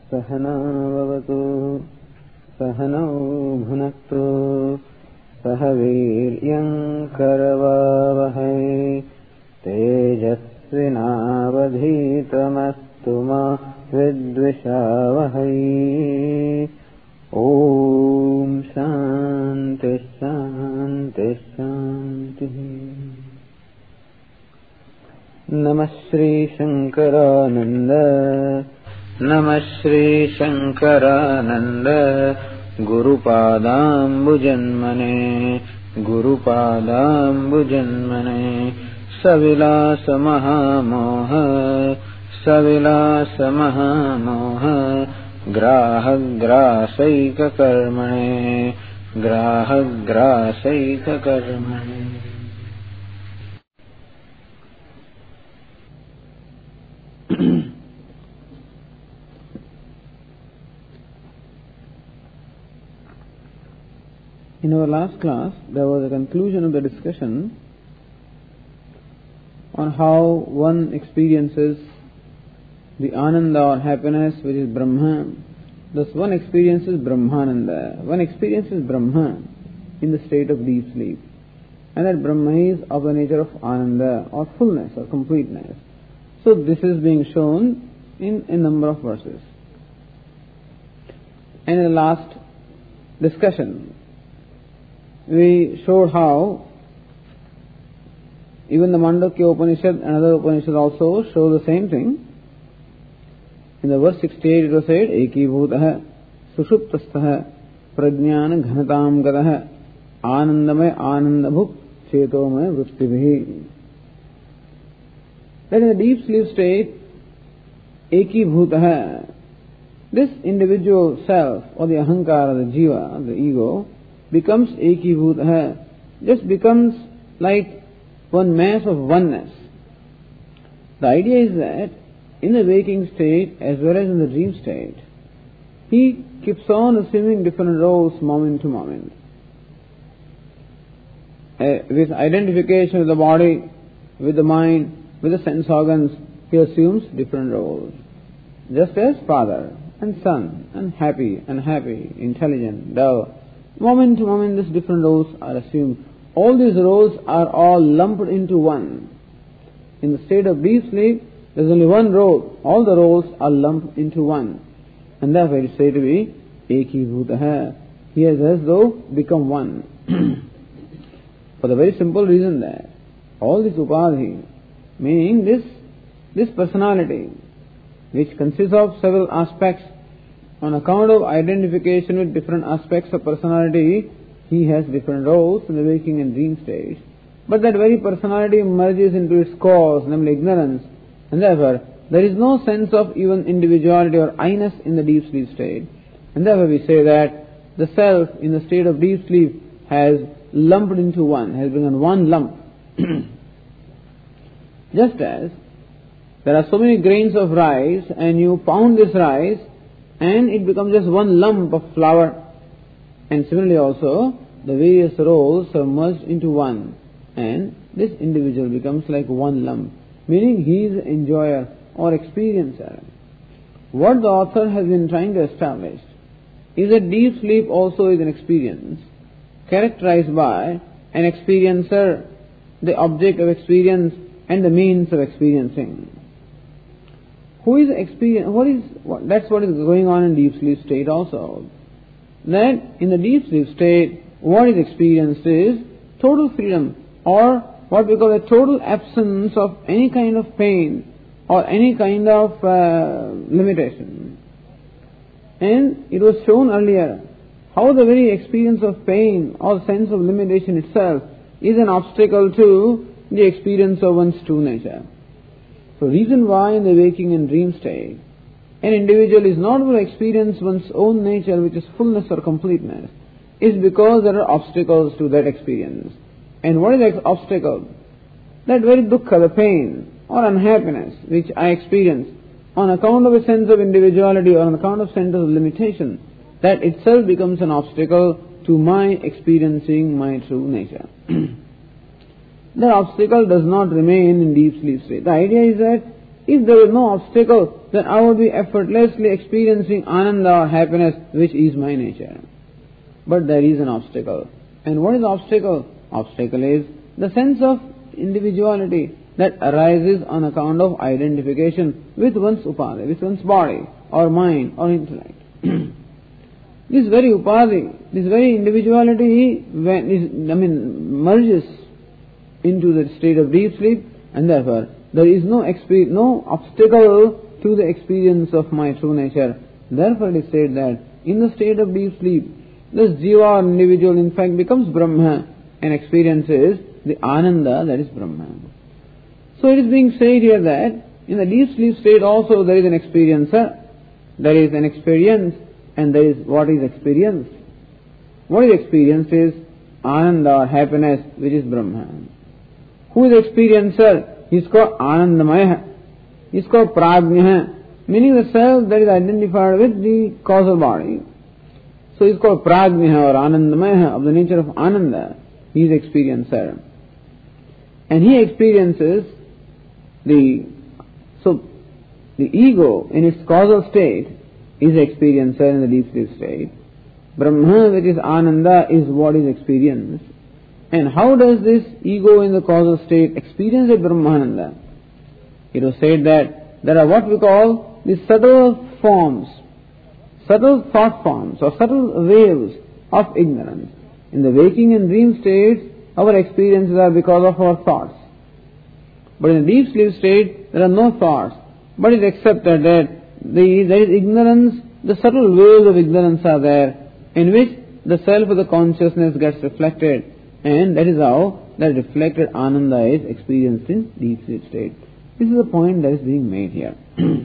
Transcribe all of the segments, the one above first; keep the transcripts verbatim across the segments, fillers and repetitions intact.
सहना भवतु सहनौ भुनक्तु सह वीर्यं करवावहै तेजस्विनावधीतमस्तु मा विद्विषावहै। ओम शांति शांति शांति। नमः श्री शंकरानंद नमः Shri Shankaranand गुरुपादाम्बुजन्मने गुरुपादाम्बुजन्मने सविलास महामोह सविलास महामोह ग्राहग्रासैककर्मणे ग्राहग्रासैककर्मणे। In our last class, there was a conclusion of the discussion on how one experiences the Ananda or happiness which is Brahma. Thus one experiences Brahmananda. One experiences Brahma in the state of deep sleep. And that Brahma is of the nature of Ananda or fullness or completeness. So this is being shown in a number of verses. And in the last discussion, we showed how even the Mandukya Upanishad and other Upanishads also show the same thing. In the verse sixty-eight it was said, Eki bhutah sushuptastah prajnana ghanatam gadah anandamay anandabhuk chetomay vrittibhi. That in the deep sleep state, Eki bhutah, this individual self or the ahankara, the jiva, the ego, becomes ekibhutah, just becomes like one mass of oneness. The idea is that in the waking state as well as in the dream state, he keeps on assuming different roles moment to moment. Uh, with identification with the body, with the mind, with the sense organs, he assumes different roles. Just as father and son, and happy, unhappy, intelligent, dull. Moment to moment these different roles are assumed. All these roles are all lumped into one. In the state of deep sleep, there is only one role. All the roles are lumped into one. And therefore it is said to be ekibhutah. He has as though become one. For the very simple reason that all this upadhi, meaning this, this personality, which consists of several aspects, on account of identification with different aspects of personality, he has different roles in the waking and dream stage. But that very personality merges into its cause, namely ignorance, and therefore there is no sense of even individuality or I-ness in the deep sleep state. And therefore we say that the self in the state of deep sleep has lumped into one, has become one lump. Just as there are so many grains of rice and you pound this rice, and it becomes just one lump of flour. And similarly also, the various roles are merged into one, and this individual becomes like one lump, meaning he is an enjoyer or experiencer. What the author has been trying to establish is that deep sleep also is an experience, characterized by an experiencer, the object of experience, and the means of experiencing. Who is experience? What is what, that's what is going on in deep sleep state also. That in the deep sleep state, what is experienced is total freedom, or what we call a total absence of any kind of pain or any kind of uh, limitation. And it was shown earlier how the very experience of pain or sense of limitation itself is an obstacle to the experience of one's true nature. So reason why in the waking and dream state, an individual is not able to experience one's own nature, which is fullness or completeness, is because there are obstacles to that experience. And what is that obstacle? That very dukkha, the pain or unhappiness which I experience on account of a sense of individuality or on account of sense of limitation, that itself becomes an obstacle to my experiencing my true nature. That obstacle does not remain in deep sleep state. The idea is that if there was no obstacle, then I would be effortlessly experiencing ananda or happiness, which is my nature. But there is an obstacle. And what is the obstacle? Obstacle is the sense of individuality that arises on account of identification with one's upadhi, with one's body, or mind, or intellect. This very upadhi, this very individuality, when is, I mean, merges into the state of deep sleep, and therefore there is no exper- no obstacle to the experience of my true nature. Therefore it is said that in the state of deep sleep, this jiva or individual in fact becomes Brahma and experiences the ananda that is Brahma. So it is being said here that in the deep sleep state also there is an experiencer, there is an experience, and there is what is experience. What is experience is ananda or happiness, which is Brahma. Who is experiencer? He is called Anandamaya. He is called Prajna, meaning the self that is identified with the causal body. So he is called Prajna or Anandamaya, of the nature of Ananda. He is experiencer. And he experiences the, so the ego in its causal state is experiencer in the deep sleep state. Brahma, which is Ananda, is what is experienced. And how does this ego in the causal state experience the Brahmananda? It was said that there are what we call the subtle forms, subtle thought forms or subtle waves of ignorance. In the waking and dream states, our experiences are because of our thoughts. But in the deep sleep state, there are no thoughts. But it is accepted that the, there is ignorance, the subtle waves of ignorance are there, in which the self of the consciousness gets reflected, and that is how that reflected ananda is experienced in deep sleep state. This is the point that is being made here.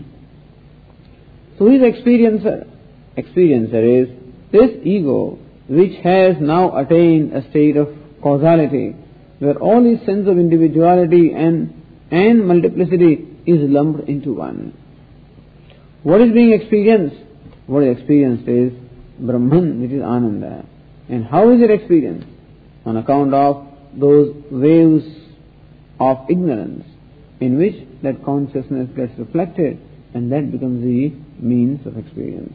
So who is experiencer? Experiencer is this ego which has now attained a state of causality, where all his sense of individuality and, and multiplicity is lumped into one. What is being experienced? What is experienced is Brahman, which is Ananda. And how is it experienced? On account of those waves of ignorance in which that consciousness gets reflected, and that becomes the means of experience.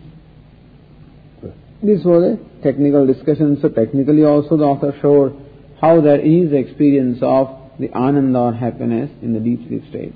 This was a technical discussion, so technically also the author showed how there is the experience of the ananda or happiness in the deep sleep state.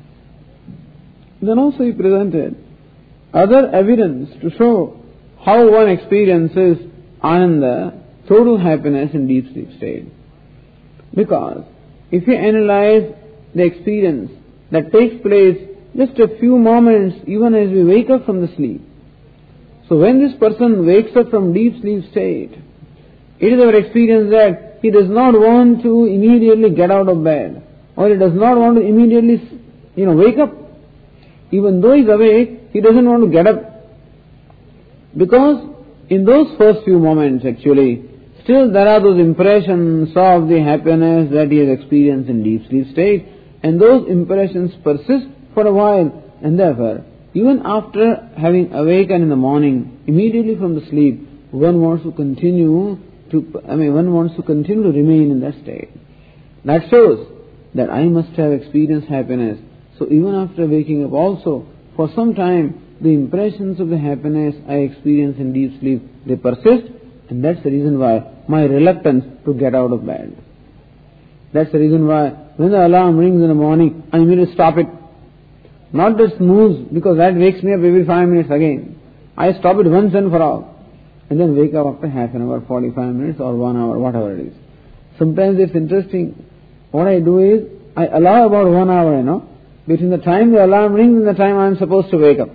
Then also he presented other evidence to show how one experiences ananda, total happiness in deep sleep state. Because if you analyze the experience that takes place just a few moments even as we wake up from the sleep. So when this person wakes up from deep sleep state, it is our experience that he does not want to immediately get out of bed, or he does not want to immediately, you know, wake up. Even though he is awake, he doesn't want to get up. Because in those first few moments actually, still there are those impressions of the happiness that he has experienced in deep sleep state, and those impressions persist for a while, and therefore, even after having awakened in the morning, immediately from the sleep, one wants to continue to, I mean, one wants to continue to remain in that state. That shows that I must have experienced happiness. So even after waking up also, for some time, the impressions of the happiness I experience in deep sleep, they persist, and that's the reason why my reluctance to get out of bed. That's the reason why when the alarm rings in the morning, I immediately stop it. Not just snooze, because that wakes me up every five minutes again. I stop it once and for all, and then wake up after half an hour, forty-five minutes or one hour, whatever it is. Sometimes it's interesting. What I do is, I allow about one hour, you know, between the time the alarm rings and the time I am supposed to wake up.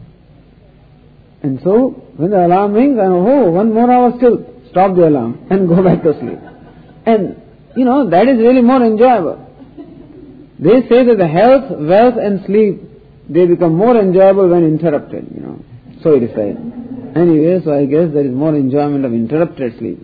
And so, when the alarm rings, I know, oh, one more hour still, stop the alarm and go back to sleep. And, you know, that is really more enjoyable. They say that the health, wealth and sleep, they become more enjoyable when interrupted, you know. So it is said. Anyway, so I guess there is more enjoyment of interrupted sleep.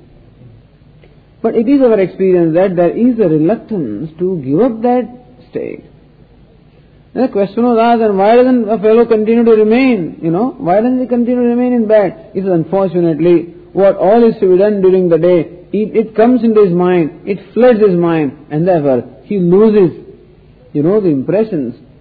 But it is our experience that there is a reluctance to give up that state. And the question was asked, then why doesn't a fellow continue to remain, you know? Why doesn't he continue to remain in bed? It is unfortunately what all is to be done during the day, it, it comes into his mind, it floods his mind, and therefore he loses, you know, the impressions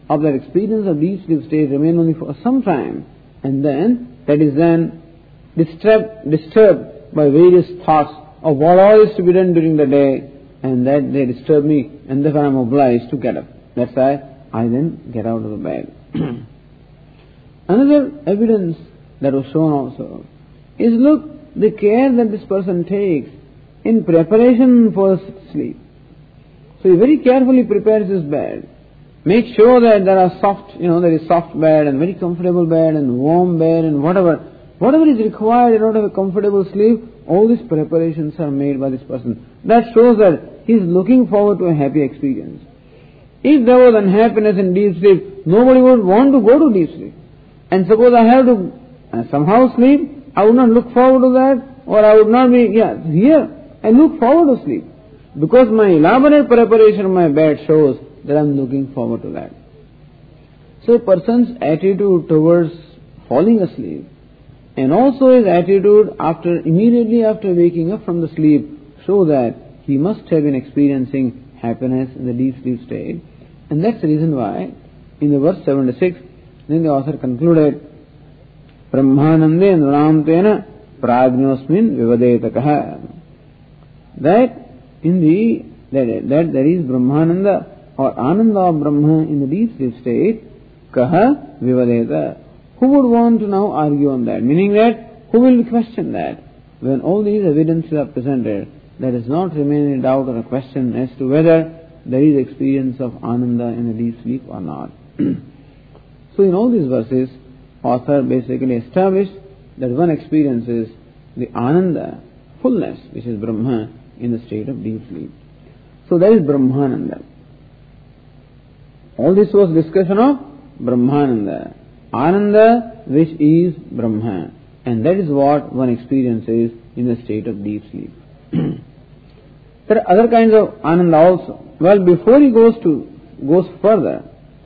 of that experience of deep sleep state remain only for some time, and then that is then disturbed, disturbed by various thoughts of what all is to be done during the day, and that they disturb me, and therefore I am obliged to get up. That's why I then get out of the bed. Another evidence that was shown also is, look, the care that this person takes in preparation for sleep. So he very carefully prepares his bed. Make sure that there are soft, you know, there is soft bed and very comfortable bed and warm bed and whatever. Whatever is required in order to have a comfortable sleep, all these preparations are made by this person. That shows that he is looking forward to a happy experience. If there was unhappiness in deep sleep, nobody would want to go to deep sleep. And suppose I have to uh, somehow sleep, I would not look forward to that, or I would not be, yeah, here, I look forward to sleep. Because my elaborate preparation of my bed shows that I am looking forward to that. So a person's attitude towards falling asleep and also his attitude after immediately after waking up from the sleep show that he must have been experiencing happiness in the deep sleep state. And that's the reason why in the verse seventy-six, then the author concluded, Brahmanande nranantena prajñosmin vivadetakah. That in the, that, that there is Brahmananda or Ananda of Brahma in the deep sleep state, kaha vivadeta. Who would want to now argue on that? Meaning that, who will question that? When all these evidences are presented, there does not remain any doubt or a question as to whether there is experience of Ananda in the deep sleep or not. So in all these verses, author basically established that one experiences the Ananda, fullness, which is Brahma, in the state of deep sleep. So that is Brahmananda. All this was discussion of Brahmananda. Ananda, which is Brahma. And that is what one experiences in the state of deep sleep. There are other kinds of Ananda also. Well, before he goes to goes further,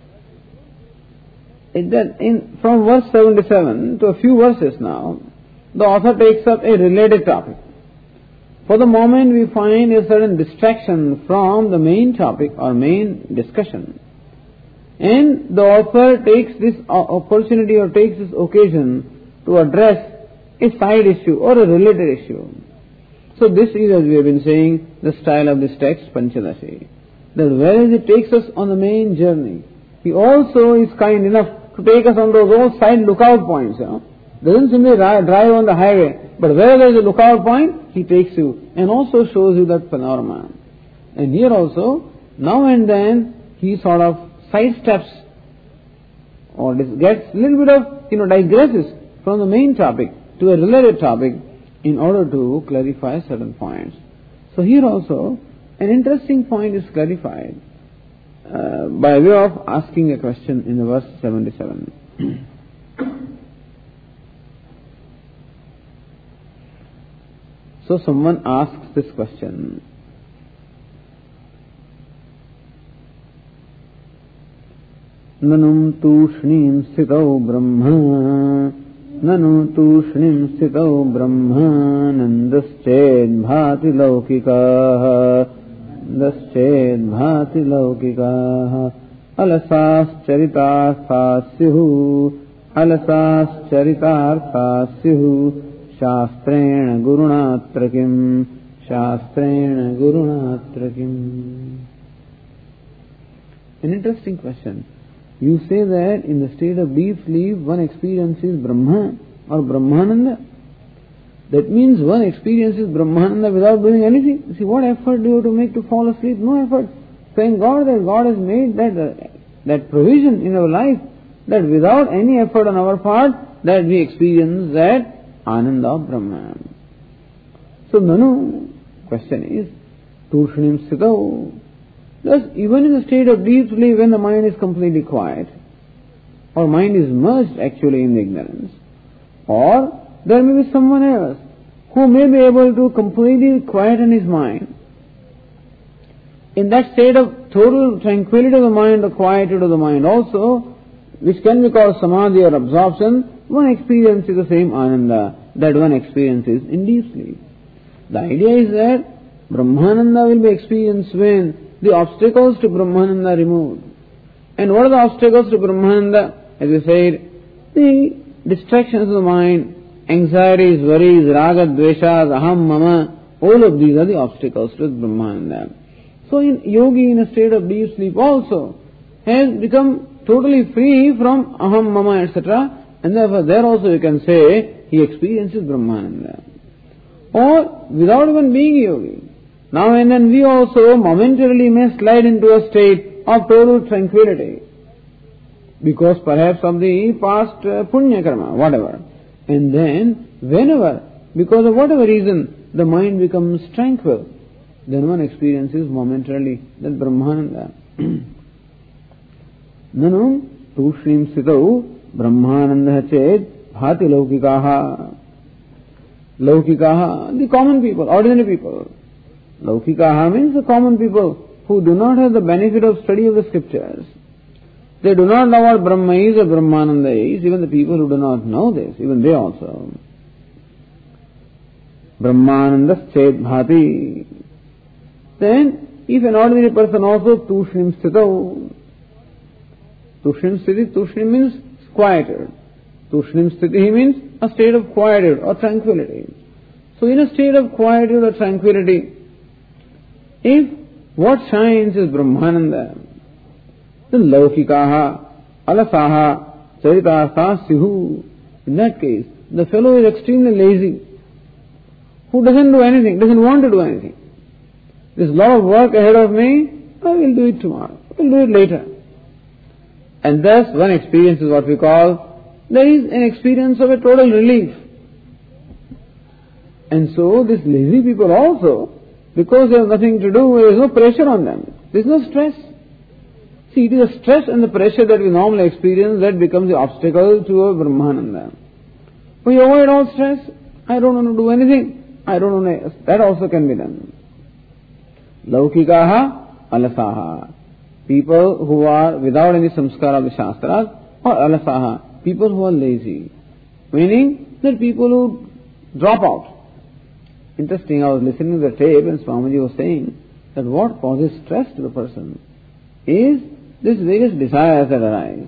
it that in from verse seventy-seven to a few verses now, the author takes up a related topic. For the moment we find a certain distraction from the main topic or main discussion. And the author takes this opportunity or takes this occasion to address a side issue or a related issue. So this is, as we have been saying, the style of this text, Panchadasi. That whereas it takes us on the main journey, he also is kind enough to take us on those old side lookout points. You know? Doesn't simply drive on the highway, but where there is a lookout point, he takes you and also shows you that panorama. And here also, now and then, he sort of sidesteps or gets a little bit of, you know, digresses from the main topic to a related topic in order to clarify certain points. So here also, an interesting point is clarified uh, by way of asking a question in the verse seventy-seven. So someone asks this question. Nanum tushnim sthitau brahma Nanu tushnim sthitau brahma Nandasched bhati laukikaha Dasched bhati laukikaha Alasas charitarthasyuhu Alasas charitarthasyuhu Shastrena gurunatrakim Shastrena gurunatrakim. An interesting question. You say that in the state of deep sleep one experiences Brahma or Brahmananda. That means one experiences Brahmananda without doing anything. See, what effort do you have to make to fall asleep? No effort. Thank God that God has made that uh, that provision in our life, that without any effort on our part, that we experience that Ananda of Brahma. So, Nanu, question is, Tushnim Sthitau. Thus, even in the state of deep sleep, when the mind is completely quiet, or mind is merged actually in the ignorance, or there may be someone else who may be able to completely quieten his mind. In that state of total tranquility of the mind, or quietude of the mind also, which can be called samadhi or absorption, one experiences the same Ananda that one experiences in deep sleep. The idea is that Brahmananda will be experienced when the obstacles to Brahmananda are removed. And what are the obstacles to Brahmananda? As we said, the distractions of the mind, anxieties, worries, raga, dveshas, aham, mama, all of these are the obstacles to Brahmananda. So in yogi, in a state of deep sleep also, has become totally free from aham, mama, et cetera. And therefore there also you can say he experiences Brahmananda. Or without even being a yogi. Now and then we also momentarily may slide into a state of total tranquility. Because perhaps of the past uh, punya karma, whatever. And then whenever, because of whatever reason, the mind becomes tranquil, then one experiences momentarily that Brahmananda. Nanu tushrim sitau Brahmananda ched bhati laukikaha. Laukikaha, the common people, ordinary people. Laukikaha means the common people who do not have the benefit of study of the scriptures. They do not know what Brahma is or Brahmananda is, even the people who do not know this, even they also. Brahmananda ched bhati. Then, if an ordinary person also tushrim sthitau. Tushrim sthiti, tushrim means quietude. Tushrim sthiti means a state of quietude or tranquility. So in a state of quietude or tranquility, if what shines is Brahmananda, then laukikaha, alasaha, charitasa, sihu. In that case, the fellow is extremely lazy, who doesn't do anything, doesn't want to do anything. There's a lot of work ahead of me, I will do it tomorrow, I will do it later. And thus one experience is what we call, there is an experience of a total relief. And so these lazy people also, because they have nothing to do, there is no pressure on them, there is no stress. See, it is the stress and the pressure that we normally experience that becomes the obstacle to a Brahmananda. We avoid all stress. I don't want to do anything. I don't want to, that also can be done. Laukikaha, alasaha. People who are without any samskara of the Shastras, or alasaha, people who are lazy. Meaning that people who drop out. Interesting, I was listening to the tape and Swamiji was saying that what causes stress to the person is these various desires that arise,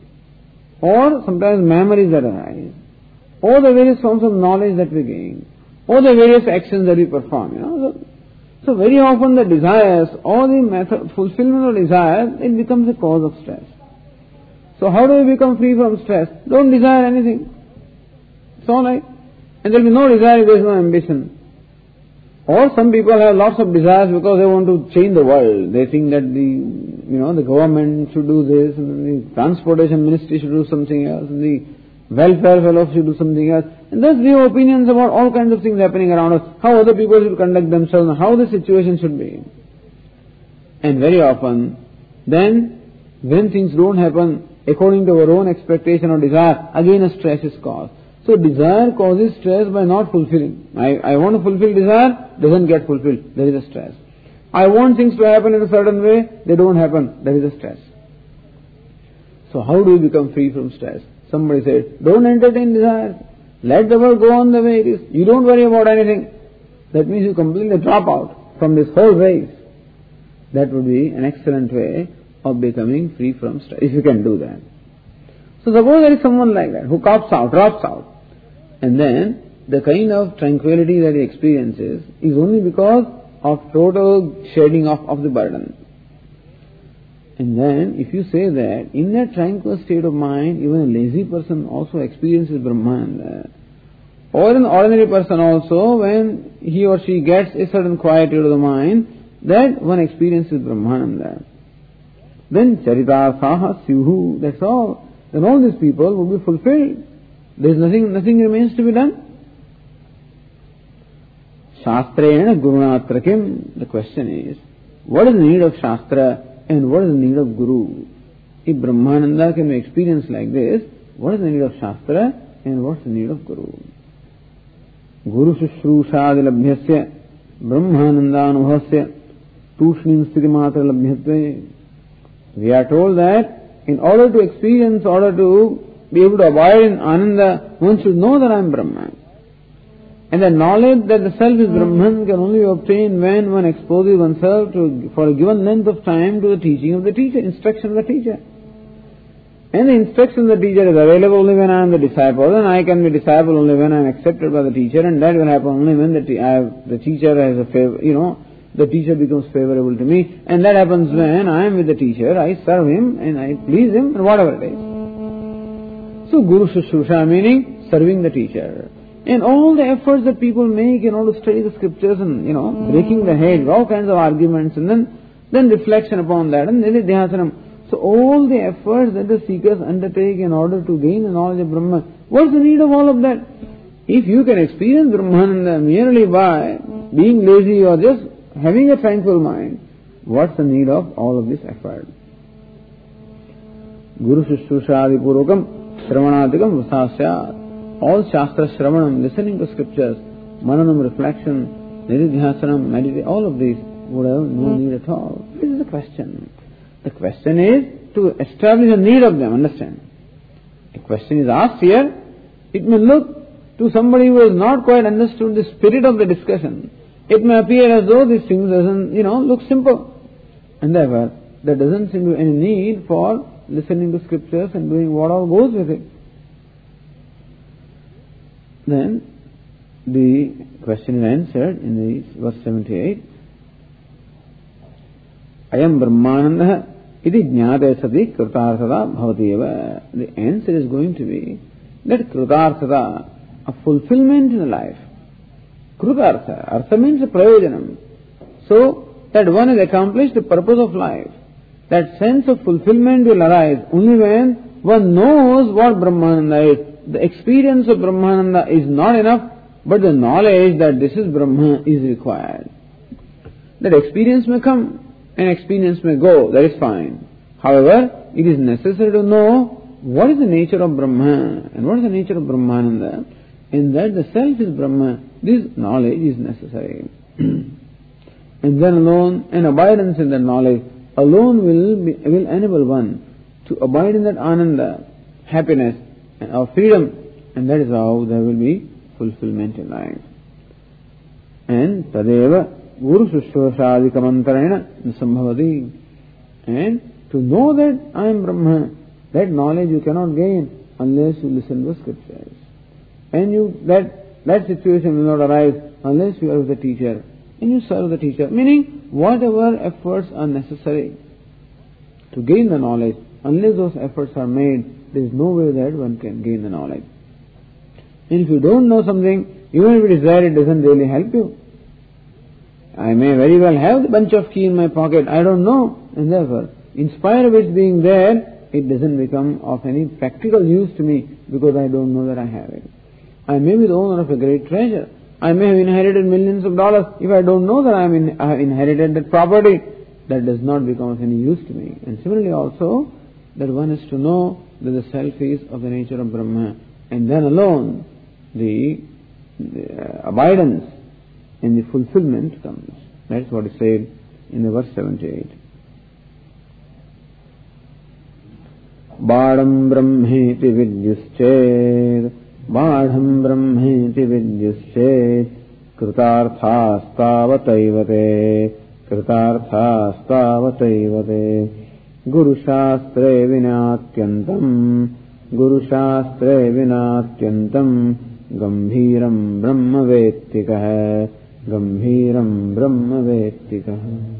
or sometimes memories that arise, or the various forms of knowledge that we gain, or the various actions that we perform. You know, so, so very often the desires or the method, fulfillment of desires, it becomes a cause of stress. So how do we become free from stress? Don't desire anything. It's all right, and there will be no desire if there is no ambition. Or some people have lots of desires because they want to change the world. They think that the, you know, the government should do this, and the transportation ministry should do something else, and the welfare fellows should do something else. And thus we have opinions about all kinds of things happening around us, how other people should conduct themselves, and how the situation should be. And very often, then, when things don't happen according to our own expectation or desire, again a stress is caused. So desire causes stress by not fulfilling. I, I want to fulfill desire, doesn't get fulfilled. There is a stress. I want things to happen in a certain way, they don't happen. There is a stress. So how do we become free from stress? Somebody said, don't entertain desires. Let the world go on the way it is. You don't worry about anything. That means you completely drop out from this whole race. That would be an excellent way of becoming free from stress, if you can do that. So suppose there is someone like that, who cops out, drops out. And then the kind of tranquility that he experiences is only because of total shedding off of the burden. And then if you say that in that tranquil state of mind, even a lazy person also experiences Brahmananda. Or an ordinary person also, when he or she gets a certain quietude of the mind, that one experiences Brahmananda. Then charita saha sivhu, that's all. Then all these people will be fulfilled. There is nothing, nothing remains to be done. Shastrena gurunatrakim. The question is, what is the need of Shastra and what is the need of Guru? If Brahmananda can be experienced like this, what is the need of Shastra and what is the need of Guru? Guru Shushrusha labhyasya Brahmananda anubhasya tushnim sthiti matra labhyatve. We are told that in order to experience, in order to be able to abide in Ananda, one should know that I am Brahman. And the knowledge that the self is Brahman can only be obtained when one exposes oneself to, for a given length of time to the teaching of the teacher, instruction of the teacher. And the instruction of the teacher is available only when I am the disciple, and I can be disciple only when I am accepted by the teacher, and that will happen only when the, te- I have, the teacher has a favor, you know, the teacher becomes favorable to me, and that happens when I am with the teacher, I serve him, and I please him, and whatever it is. So Guru Shushrusa meaning serving the teacher. And all the efforts that people make in order to study the scriptures and, you know, breaking the head, all kinds of arguments, and then, then reflection upon that, and then Nididhyasanam. So all the efforts that the seekers undertake in order to gain the knowledge of Brahma, what's the need of all of that? If you can experience Brahmananda merely by being lazy or just having a tranquil mind, what's the need of all of this effort? Guru Shushrushadi Purukam Shravanadikam Vasasya. All Shastra Shravanam, listening to scriptures, Mananam, reflection, Nididhyasanam, meditation, all of these would have no need at all. This is the question. The question is to establish a need of them, understand? A question is asked here, it may look to somebody who has not quite understood the spirit of the discussion, it may appear as though this thing doesn't, you know, look simple. And therefore, there doesn't seem to be any need for listening to scriptures and doing what all goes with it. Then, the question is answered in the verse seventy-eight. Ayam Brahmananda iti jnate sati kritarthata bhavati eva. The answer is going to be that kritarthata, a fulfillment in the life. Kritartha, artha means a prayojanam. So, that one has accomplished the purpose of life. That sense of fulfillment will arise only when one knows what Brahmananda is. The experience of Brahmananda is not enough, but the knowledge that this is Brahma is required. That experience may come and experience may go, that is fine. However, it is necessary to know what is the nature of Brahma and what is the nature of Brahmananda, and that the self is Brahma. This knowledge is necessary. And then alone, an abidance in that knowledge alone will be, will enable one to abide in that ananda, happiness, or freedom, and that is how there will be fulfillment in life. And tadeva Guru Shushrushadikamantarena Nisambhavati. And to know that I am Brahma, that knowledge you cannot gain unless you listen to the scriptures. And you that that situation will not arise unless you are with the teacher and you serve the teacher. Meaning, whatever efforts are necessary to gain the knowledge, unless those efforts are made, there is no way that one can gain the knowledge. And if you don't know something, even if it is there, it doesn't really help you. I may very well have the bunch of key in my pocket, I don't know, and therefore, in spite of its being there, it doesn't become of any practical use to me because I don't know that I have it. I may be the owner of a great treasure. I may have inherited millions of dollars. If I don't know that I, am in, I have inherited that property, that does not become of any use to me. And similarly also, that one is to know that the self is of the nature of Brahma, and then alone the, the uh, abidance and the fulfillment comes. That's what is said in the verse seventy-eight. Badham brahmeti vidyusched, badham brahmeti vidyusched, kritarthastavatayvate, kritarthastavatayvate, guru shastre vinatyantam, guru shastre vinatyantam, gambhiram brahma vettikah, gambhiram brahma vettikah.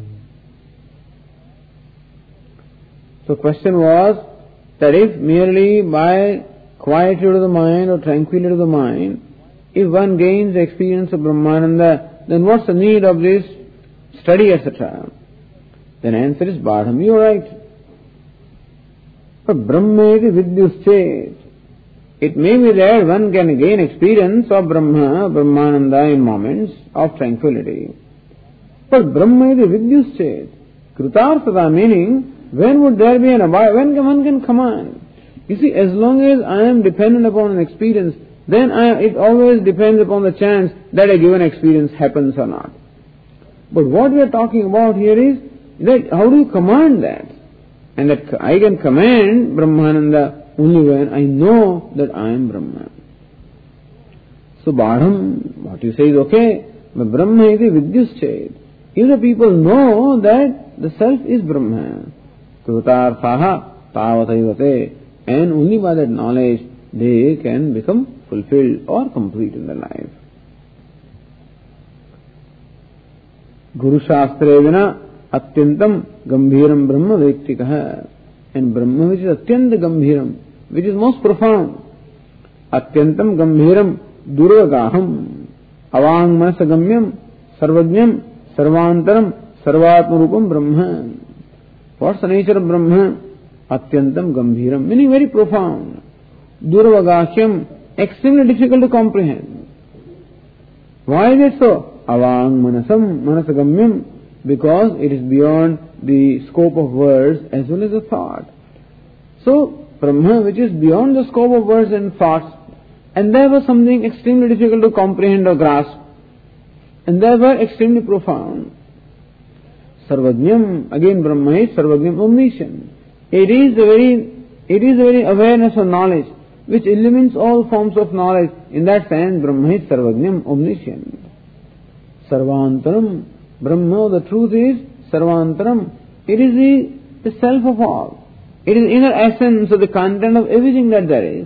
So question was that if merely by quietude of the mind or tranquility of the mind, if one gains the experience of Brahmananda, then what's the need of this study, et cetera? Then answer is Badham, you are right. But Brahma iti vidyuschet. It may be that one can gain experience of Brahma, Brahmananda in moments of tranquility. But Brahma iti vidyuschet. Kritarthata meaning, when would there be an abide? When can one can command? You see, as long as I am dependent upon an experience, then I, it always depends upon the chance that a given experience happens or not. But what we are talking about here is that how do you command that? And that I can command Brahmananda only when I know that I am Brahma. So Badham, what you say is okay, but Brahma iti vidyuschet. If the people know that the self is Brahma, kritarthaha tavatayvate, And only by that knowledge they can become fulfilled or complete in their life. Guru Shastra vina atyantam gambhiram brahma vektikah. And Brahma which is atyanta gambhiram, which is most profound. Atyantam gambhiram durvagaham avang manasagamyam sarvajñam sarvantaram sarvatmarupam brahma. What's the nature of Brahma? Atyantam gambhiram, meaning very profound. Durvagahyam, extremely difficult to comprehend. Why is it so? Avang manasam manasagamyam, because it is beyond the scope of words as well as the thought. So, Brahma which is beyond the scope of words and thoughts, and therefore something extremely difficult to comprehend or grasp, and therefore extremely profound. Sarvajñam, again Brahma is Sarvajñam, omniscient. It is a very, it is a very awareness of knowledge which illumines all forms of knowledge. In that sense, Brahma is Sarvajñam, omniscient. Sarvantaram, Brahma, the truth is Sarvantaram. It is the, the self of all. It is inner essence of the content of everything that there is.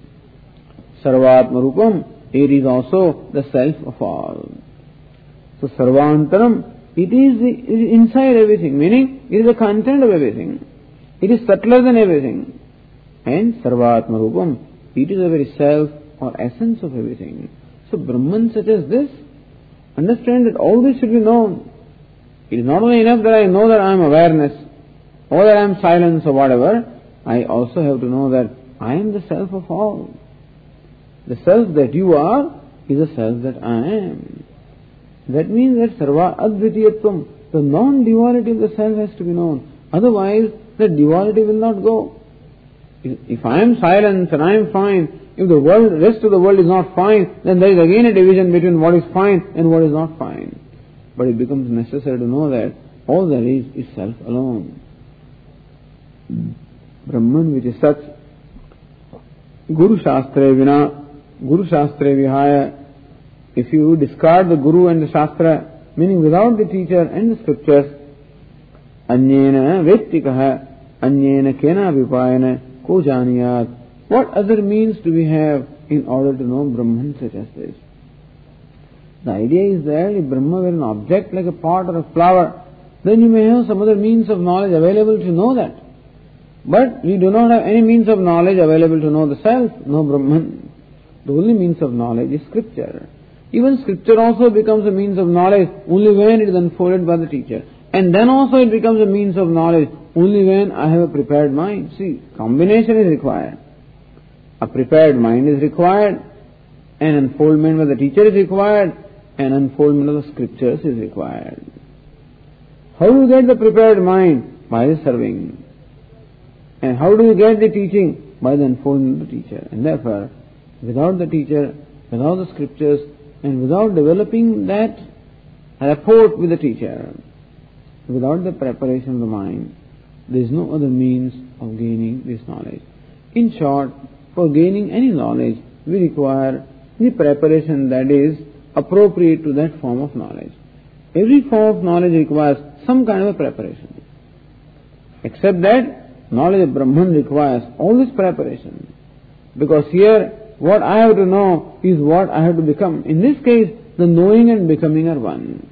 Sarvatmarupam, it is also the self of all. So Sarvantaram, it is, the, it is inside everything, meaning it is the content of everything. It is subtler than everything. And Sarvatmarupam, it is the very self or essence of everything. So Brahman such as this, understand that all this should be known. It is not only enough that I know that I am awareness, or that I am silence or whatever, I also have to know that I am the self of all. The self that you are is the self that I am. That means that sarva advitiyatvam, the non-duality of the self has to be known. Otherwise, the duality will not go. If I am silence and I am fine, if the world, rest of the world is not fine, then there is again a division between what is fine and what is not fine. But it becomes necessary to know that all there is is self alone. Brahman which is such, Guru Shastra vina, Guru Shastra vihaya, if you discard the Guru and the Shastra, meaning without the teacher and the scriptures, anyena vettikaha, anyena kena vipayana, ko janiyat. What other means do we have in order to know Brahman such as this? The idea is that if Brahma were an object like a pot or a flower, then you may have some other means of knowledge available to know that. But we do not have any means of knowledge available to know the self, no Brahman. The only means of knowledge is scripture. Even scripture also becomes a means of knowledge only when it is unfolded by the teacher. And then also it becomes a means of knowledge only when I have a prepared mind. See, combination is required. A prepared mind is required, an unfoldment by the teacher is required, an unfoldment of the scriptures is required. How do you get the prepared mind? By the serving. And how do you get the teaching? By the unfoldment of the teacher. And therefore, without the teacher, without the scriptures, and without developing that rapport with the teacher, without the preparation of the mind, there is no other means of gaining this knowledge. In short, for gaining any knowledge, we require the preparation that is appropriate to that form of knowledge. Every form of knowledge requires some kind of a preparation. Except that knowledge of Brahman requires all this preparation. Because here, what I have to know is what I have to become. In this case, the knowing and becoming are one.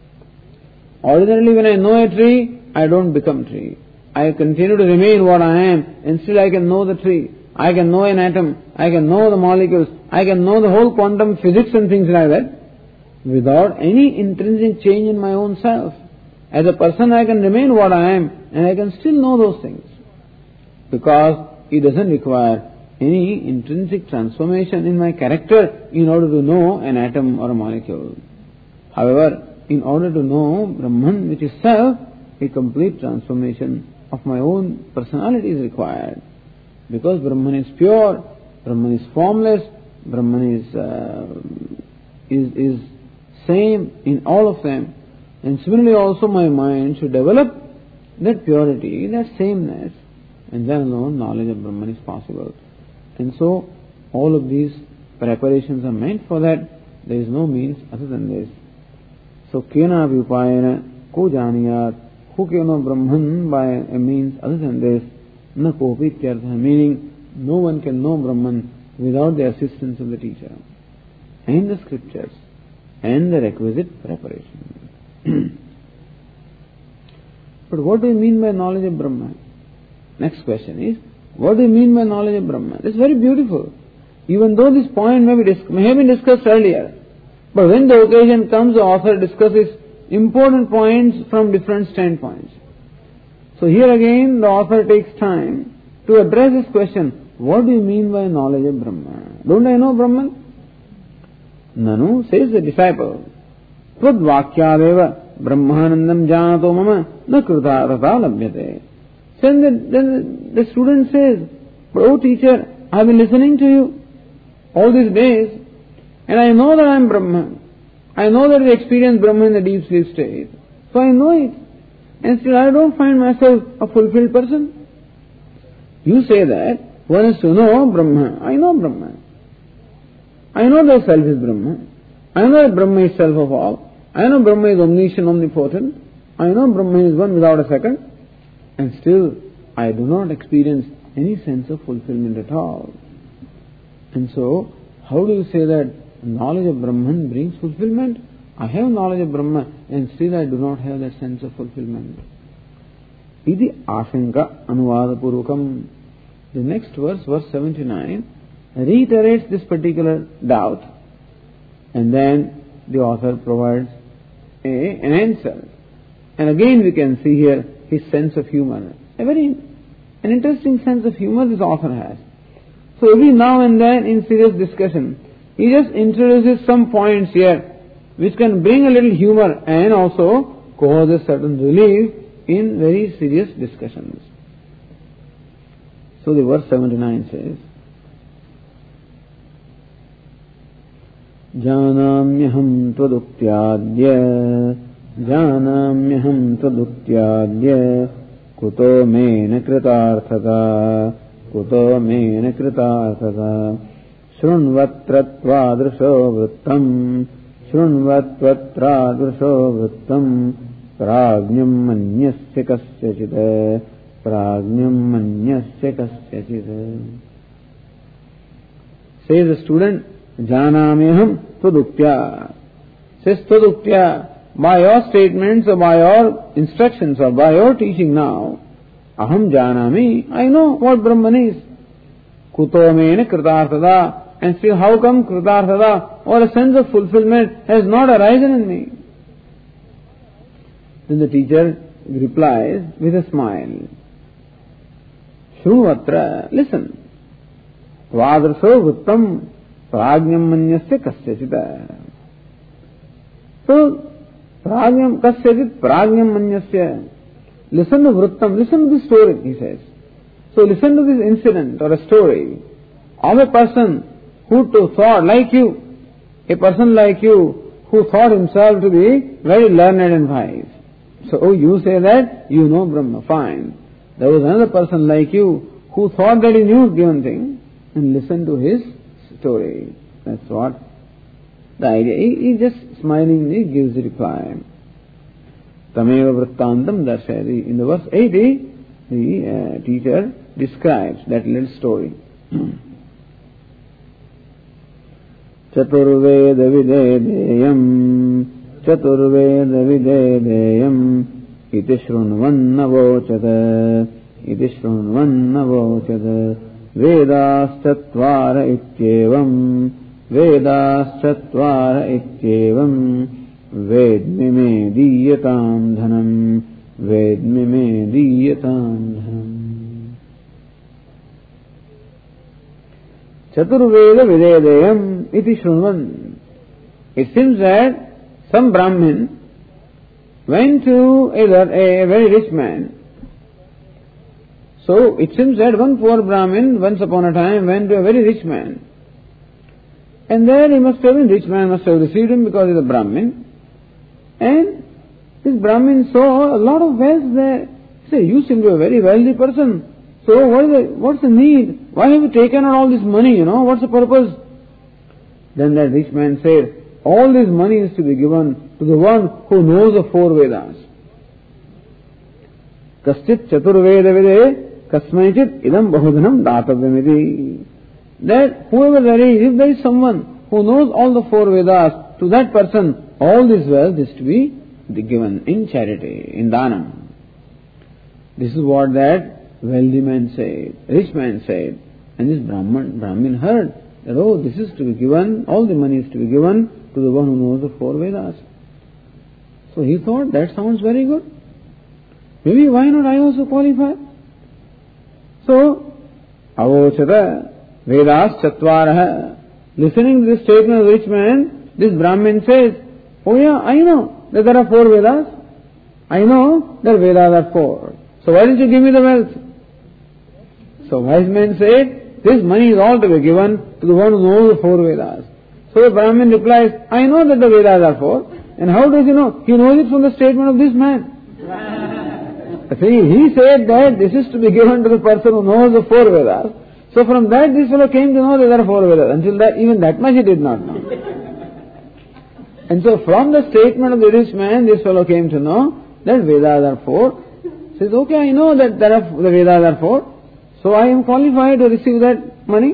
Ordinarily, when I know a tree, I don't become tree. I continue to remain what I am, and still I can know the tree. I can know an atom, I can know the molecules, I can know the whole quantum physics and things like that, without any intrinsic change in my own self. As a person I can remain what I am, and I can still know those things. Because it doesn't require any intrinsic transformation in my character in order to know an atom or a molecule. However, in order to know Brahman, which is self, a complete transformation of my own personality is required. Because Brahman is pure, Brahman is formless, Brahman is, uh, is, is same in all of them. And similarly also my mind should develop that purity, that sameness, and then alone knowledge of Brahman is possible. And so all of these preparations are meant for that. There is no means other than this. So kena vipayana ko janiyat, who can know Brahman by a means other than this, na kopi tyartha, meaning No one can know Brahman without the assistance of the teacher and the scriptures and the requisite preparation. But what do you mean by knowledge of Brahman? Next question is, what do you mean by knowledge of Brahman? It's very beautiful. Even though this point may, be dis- may have been discussed earlier, but when the occasion comes, the author discusses important points from different standpoints. So here again, the author takes time to address this question, what do you mean by knowledge of Brahman? Don't I know Brahman? Nanu, says the disciple, Tvad vakyadeva brahmanandam janato mama na krita rata labhyate. Then the, then the student says, but oh teacher, I have been listening to you all these days, and I know that I am Brahman. I know that I experience Brahman in the deep sleep state. So I know it. And still I don't find myself a fulfilled person. You say that one is to know Brahman. I know Brahman. I know that self is Brahman. I know that Brahma is self of all. I know Brahma is omniscient, omnipotent. I know Brahman is one without a second. And still I do not experience any sense of fulfillment at all. And so, how do you say that knowledge of Brahman brings fulfillment? I have knowledge of Brahma and still I do not have that sense of fulfillment. Iti ashanka anuvada purukam. The next verse, verse seventy-nine, reiterates this particular doubt, and then the author provides a, an answer. And again we can see here his sense of humor. A very an interesting sense of humor this author has. So every now and then in serious discussion, he just introduces some points here which can bring a little humor and also cause a certain relief in very serious discussions. So the verse seventy-nine says, Janamyaham tvaduktyaadya Janamyaham tvaduktyaadya Kuto mena kritarthata Kuto mena kritarthata Shrunvatratvadrisho vrittam Shrunvatratvadrisho vrittam Prajnam manyasya kasyachita Prajnam manyasya kasyachita. Says the student, Janamyaham tvaduktya. Says tvaduktya, by your statements or by your instructions or by your teaching now, aham janami, I know what Brahman is. Kuto mena kritarthata. And still how come kritarthata or a sense of fulfillment has not arisen in me? Then the teacher replies with a smile. Shruvatra, listen. Tvadraso vrittam prajnam manyasya kasyachita. So, prajnam kasyachit prajnam manyasya. Listen to vrittam, listen to this story, he says. So listen to this incident or a story of a person who to thought like you, a person like you who thought himself to be very learned and wise. So, oh, you say that you know Brahma, fine. There was another person like you who thought that he knew given thing, and listen to his story. That's what the idea. He, he just smilingly gives the reply. Tameva vrittantam darshayati. In the verse eighty, the uh, teacher describes that little story. Chaturveda videdeyam Chaturveda videdeyam Iti shrunvanna vochata Iti shrunvanna vochata Vedaschattvara ityevam Vedaschattvara ityevam Vedmi me diyatam dhanam Vedmi me diyatam dhanam. Chaturveda videdeyam iti shrunvan. It seems that some Brahmin went to a, a very rich man. So it seems that one poor Brahmin once upon a time went to a very rich man. And there he must have been, rich man must have received him because he is a Brahmin. And this Brahmin saw a lot of wealth there. He said, you seem to be a very wealthy person. So what is the, what's the need? Why have you taken out all this money, you know? What's the purpose? Then that rich man said, all this money is to be given to the one who knows the four Vedas. Kaschit chatur Veda vide kasmaichit idam bahudhanam datavyamiti. That whoever there is, if there is someone who knows all the four Vedas, to that person all this wealth is to be given in charity, in dhanam. This is what that wealthy man said, rich man said. And this Brahman, Brahmin heard that, oh, this is to be given, all the money is to be given to the one who knows the four Vedas. So he thought, that sounds very good. Maybe why not I also qualify? So, avochata Vedas Chatvaraha. Listening to this statement of the rich man, this Brahmin says, oh yeah, I know that there are four Vedas. I know that Vedas are four. So why didn't you give me the wealth? So wise man said, this money is all to be given to the one who knows the four Vedas. So the Brahmin replies, I know that the Vedas are four. And how does he know? He knows it from the statement of this man. See, he said that this is to be given to the person who knows the four Vedas. So from that this fellow came to know that there are four Vedas. Until that, even that much he did not know. And so from the statement of the rich man, this fellow came to know that Vedas are four. Says, okay, I know that there are, the Vedas are four. So I am qualified to receive that money.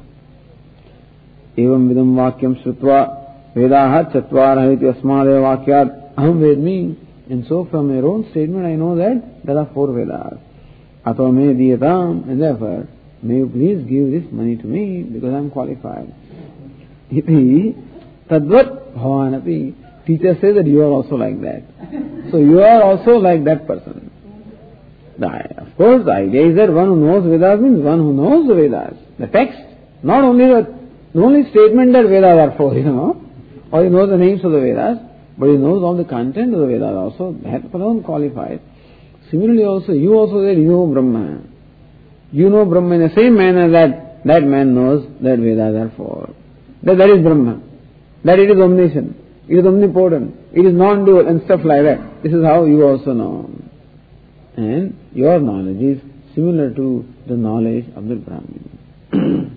Evam vidam vakyam shrutva vedaha chatvarah iti asmadeva vakyat aham vedmi. And so from your own statement I know that there are four Vedas. Ato me diyatam, and therefore may you please give this money to me because I am qualified. Iti tadvat bhavanapi. Teacher says that you are also like that. So you are also like that person. Of course, the idea is that one who knows Vedas means one who knows the Vedas. The text, not only the, the only statement that Vedas are four, you know, or he knows the names of the Vedas, but he knows all the content of the Vedas also. That alone qualifies. Similarly also, you also said you know Brahma. You know Brahma in the same manner that that man knows that Vedas are four. That that is Brahma. That it is omniscient. It is omnipotent. It is non-dual and stuff like that. This is how you also know. And your knowledge is similar to the knowledge of the Brahmin.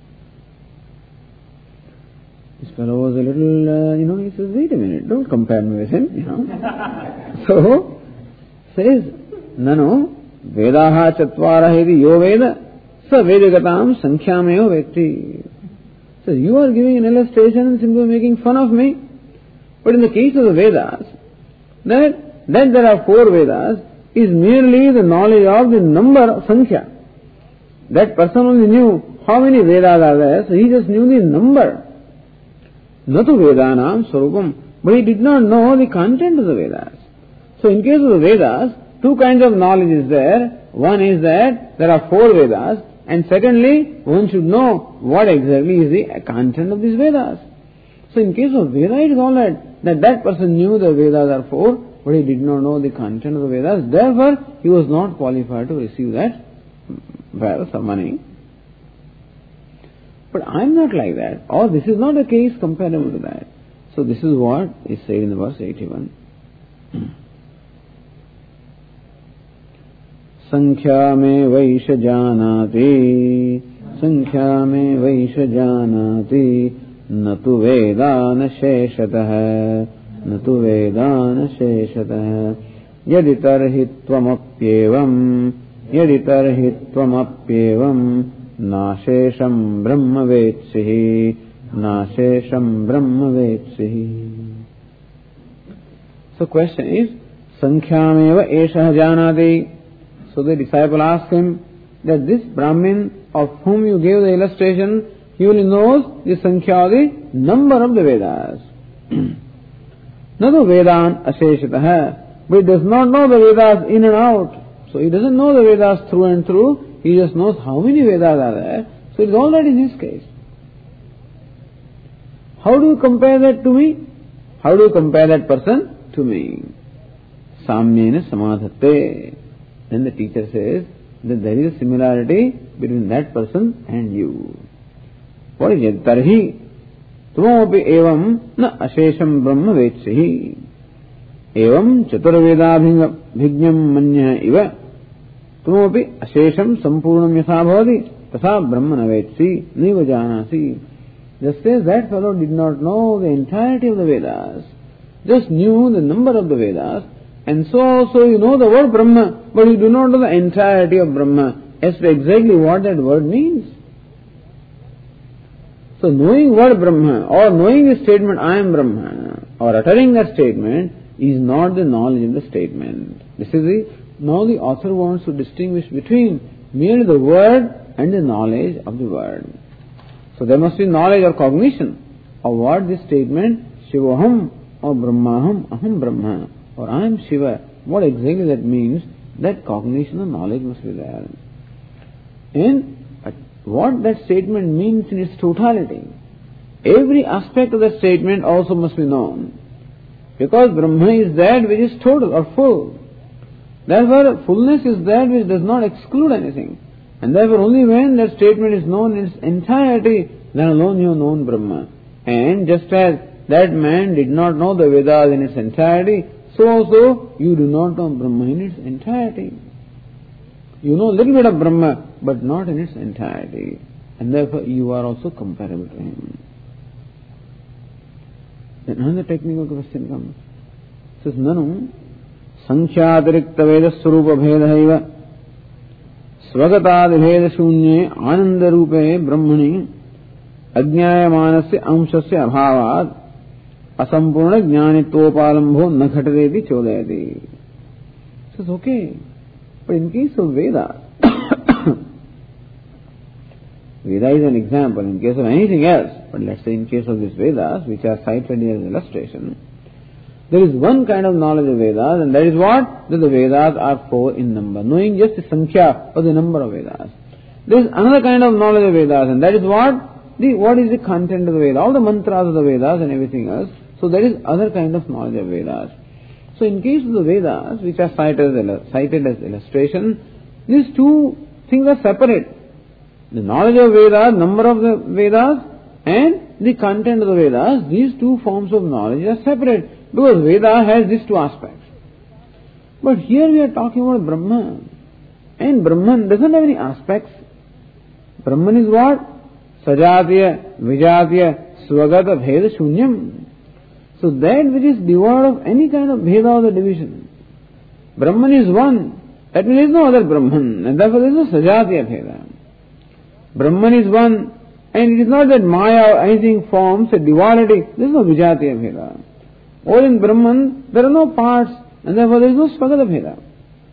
This fellow was a little, uh, you know, he says, wait a minute, don't compare me with him, you know. So, says, Nano, Vedaha Chatvara Hedi Yo Veda, Sa Vedagatam Sankhyameo Vekti. So, you are giving an illustration and simply making fun of me. But in the case of the Vedas, that, that there are four Vedas, is merely the knowledge of the number of Sankhya. That person only knew how many Vedas are there, so he just knew the number. Natu Vedanam Swarupam. But he did not know the content of the Vedas. So in case of the Vedas, two kinds of knowledge is there. One is that there are four Vedas, and secondly, one should know what exactly is the content of these Vedas. So in case of Veda, it is all right that that person knew the Vedas are four, but he did not know the content of the Vedas. Therefore, he was not qualified to receive that wealth or money. But I am not like that. Or this is not a case comparable to that. So this is what is said in verse eighty-one. Sankhya me vaisha janati, Sankhya me vaisha janati, Natu Vedana sheshatah, Natu Vedana sheshatah, Yaditarhitvam Yaditarhitvam Nashesham Brahma Vetsihi, Nashesham Brahma Vetsihi. So question is, Sankhyaameva Eshah Janati. So the disciple asked him that this Brahmin of whom you gave the illustration, he only knows the Sankhya, the number of the Vedas. Nadu Vedan Asheshatah, but he does not know the Vedas in and out. So he doesn't know the Vedas through and through. He just knows how many Vedas are there. So it's all right in his case. How do you compare that to me? How do you compare that person to me? Samyena samadhatte. Then the teacher says that there is a similarity between that person and you. What is it? Tarhi tvamopi evam na ashesham brahma vetsihi. Evam chaturveda bhijnam manya iva. Tvamopi ashesham sampurnam yatha bhavati tatha brahma navetsi niva janasi. Just as that fellow did not know the entirety of the Vedas, just knew the number of the Vedas, and so also you know the word Brahma, but you do not know the entirety of Brahma. as to exactly what that word means. So knowing word Brahma or knowing the statement I am Brahma or uttering that statement is not the knowledge of the statement. This is the, now the author wants to distinguish between merely the word and the knowledge of the word. So there must be knowledge or cognition of what this statement Shivoham or Brahmaham Aham Brahma or I am Shiva, what exactly that means, that cognition or knowledge must be there. And what that statement means in its totality. Every aspect of that statement also must be known. Because Brahma is that which is total or full. Therefore, fullness is that which does not exclude anything. And therefore, only when that statement is known in its entirety, then alone you have known Brahma. And just as that man did not know the Vedas in its entirety, so also you do not know Brahma in its entirety. You know a little bit of Brahma, but not in its entirety. And therefore you are also comparable to him. Then another technical question comes. It says, Nanu Sankhyatirikta Veda Swarupa Bhedahaiva Swagatadi Bheda Shunye Ananda Rupe Brahmani Ajnayamanasya Amshasya Abhavad Asampurna Jnanitvopalambo Nakhatadeti Chodayati. It says, okay. But in case of Veda, Veda is an example. In case of anything else, but let's say in case of these Vedas, which are cited here as illustration, there is one kind of knowledge of Vedas, and that is what? That the Vedas are four in number. Knowing just the Sankhya or the number of Vedas. There is another kind of knowledge of Vedas, and that is what? The, what is the content of the Veda? All the mantras of the Vedas and everything else. So there is other kind of knowledge of Vedas. So in case of the Vedas, which are cited as, cited as illustration, these two things are separate. The knowledge of Vedas, number of the Vedas, and the content of the Vedas, these two forms of knowledge are separate, because Veda has these two aspects. But here we are talking about Brahman, and Brahman doesn't have any aspects. Brahman is what? Sajatiya, Vijatiya, Swagata, Bheda, Shunyam. So that which is devoid of any kind of Bheda or the division. Brahman is one. That means there is no other Brahman, and therefore there is no Sajatiya Bheda. Brahman is one, and it is not that Maya or anything forms a duality. There is no Vijatiya Bheda. Or in Brahman, there are no parts, and therefore there is no Swagata Bheda.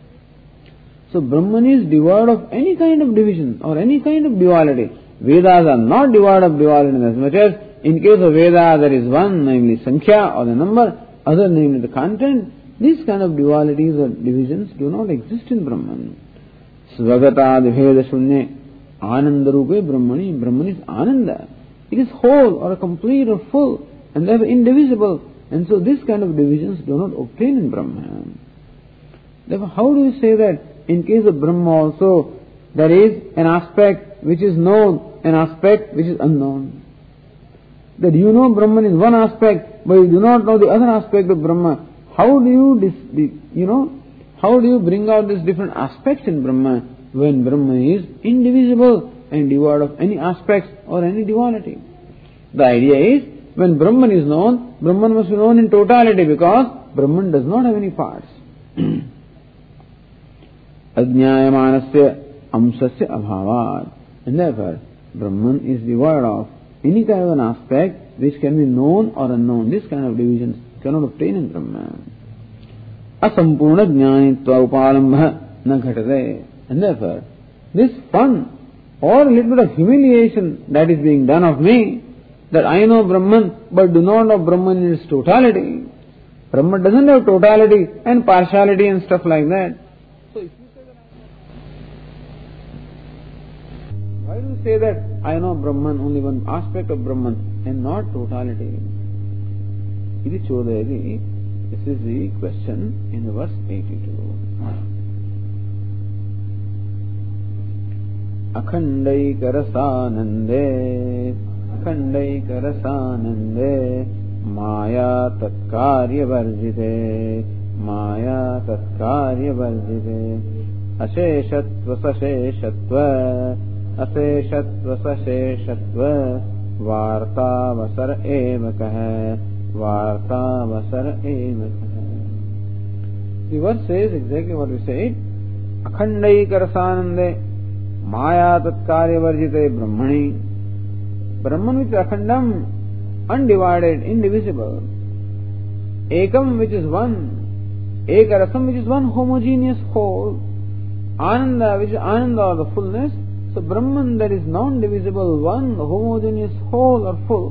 So Brahman is devoid of any kind of division or any kind of duality. Vedas are not devoid of duality as much as in case of Veda there is one, namely Sankhya or the number, other namely the content. These kind of dualities or divisions do not exist in Brahman. Svagata Bheda Shunye Ananda Rupe Brahmani. Brahman is Ananda. It is whole or complete or full and therefore indivisible. And so this kind of divisions do not obtain in Brahman. Therefore, how do you say that in case of Brahma also there is an aspect which is known, an aspect which is unknown? That you know Brahman is one aspect, but you do not know the other aspect of Brahma. How do you, dis, you know, how do you bring out these different aspects in Brahma when Brahma is indivisible and devoid of any aspects or any duality? The idea is, when Brahman is known, Brahman must be known in totality because Brahman does not have any parts. Ajnayamanasya amsasya abhavad. And therefore, Brahman is devoid of any kind of an aspect which can be known or unknown. This kind of divisions cannot obtain in Brahman. Asampurna jnanitva upalambha na ghatate. And therefore, this fun or a little bit of humiliation that is being done of me, that I know Brahman but do not know Brahman in its totality. Brahman doesn't have totality and partiality and stuff like that. So if you say that, why do you say that I know Brahman, only one aspect of Brahman and not totality? Iti chodayati. This is the question in the verse eighty-two. Akhandaikarasanande Akhandaikarasanande Maya tatkarya varjite Maya tatkarya varjite Asheshatva sasheshatva Asheshatva sasheshatva Varta vasar evakah Varta vasar evakah. The verse says exactly what we said. Akhandaikarasanande. Maya tatkarya varjite brahmani. Brahman which is akhandam, undivided, indivisible. Ekam which is one. Ekarasam which is one homogeneous whole. Ananda which is ananda or the fullness. So Brahman that is non-divisible, one homogeneous whole or full.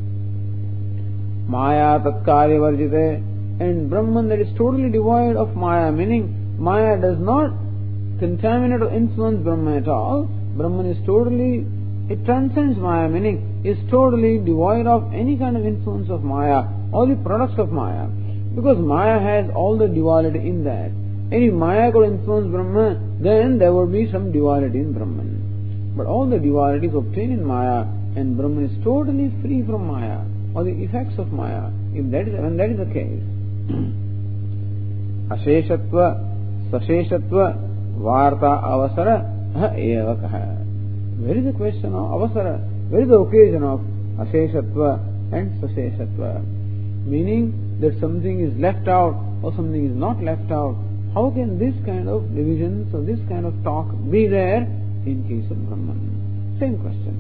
Maya tatkarya varjite. And Brahman that is totally devoid of Maya, meaning Maya does not contaminate or influence Brahman at all. Brahman is totally, it transcends Maya, meaning is totally devoid of any kind of influence of Maya, all the products of Maya. Because Maya has all the duality in that. And if Maya could influence Brahman, then there would be some duality in Brahman. But all the duality is obtained in Maya, and Brahman is totally free from Maya, or the effects of Maya, if that is, when that is the case. Asheshatva, Sasheshatva, Varta, Avasara, Ha Evakaha. Where is the question of Avasara? Where is the occasion of Asheshatva and Sasheshatva? Meaning that something is left out or something is not left out. How can this kind of divisions or this kind of talk be there in case of Brahman? Same question.